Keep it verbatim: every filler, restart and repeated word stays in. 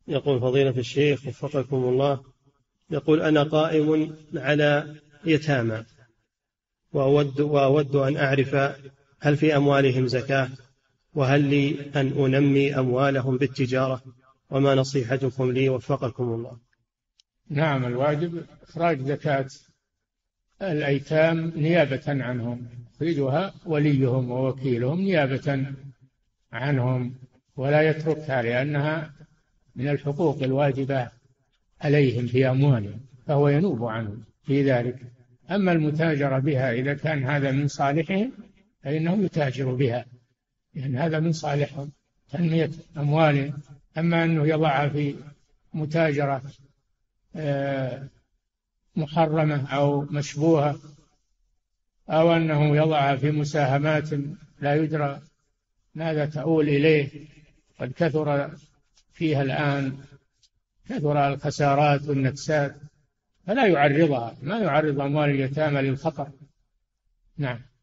يقول فضيلة الشيخ وفقكم الله، يقول أنا قائم على يتامى وأود, وأود أن أعرف هل في أموالهم زكاة، وهل لي أن أنمي أموالهم بالتجارة، وما نصيحتكم لي وفقكم الله؟ نعم، الواجب إخراج زكاة الأيتام نيابة عنهم، يخرجها وليهم ووكيلهم نيابة عنهم، ولا يتركها، لأنها من الحقوق الواجبة عليهم في أموالهم، فهو ينوب عنهم في ذلك. أما المتاجرة بها إذا كان هذا من صالحهم فإنه يتاجر بها، لأن هذا من صالحهم تنمية أموالهم. أما أنه يضعها في متاجرة محرمة أو مشبوهة، أو أنه يضعها في مساهمات لا يدرى ماذا تؤول إليه، قد كثر فيها الآن، كثر الخسارات والنكسات، فلا يعرضها، ما يعرض أموال اليتامى للخطر. نعم.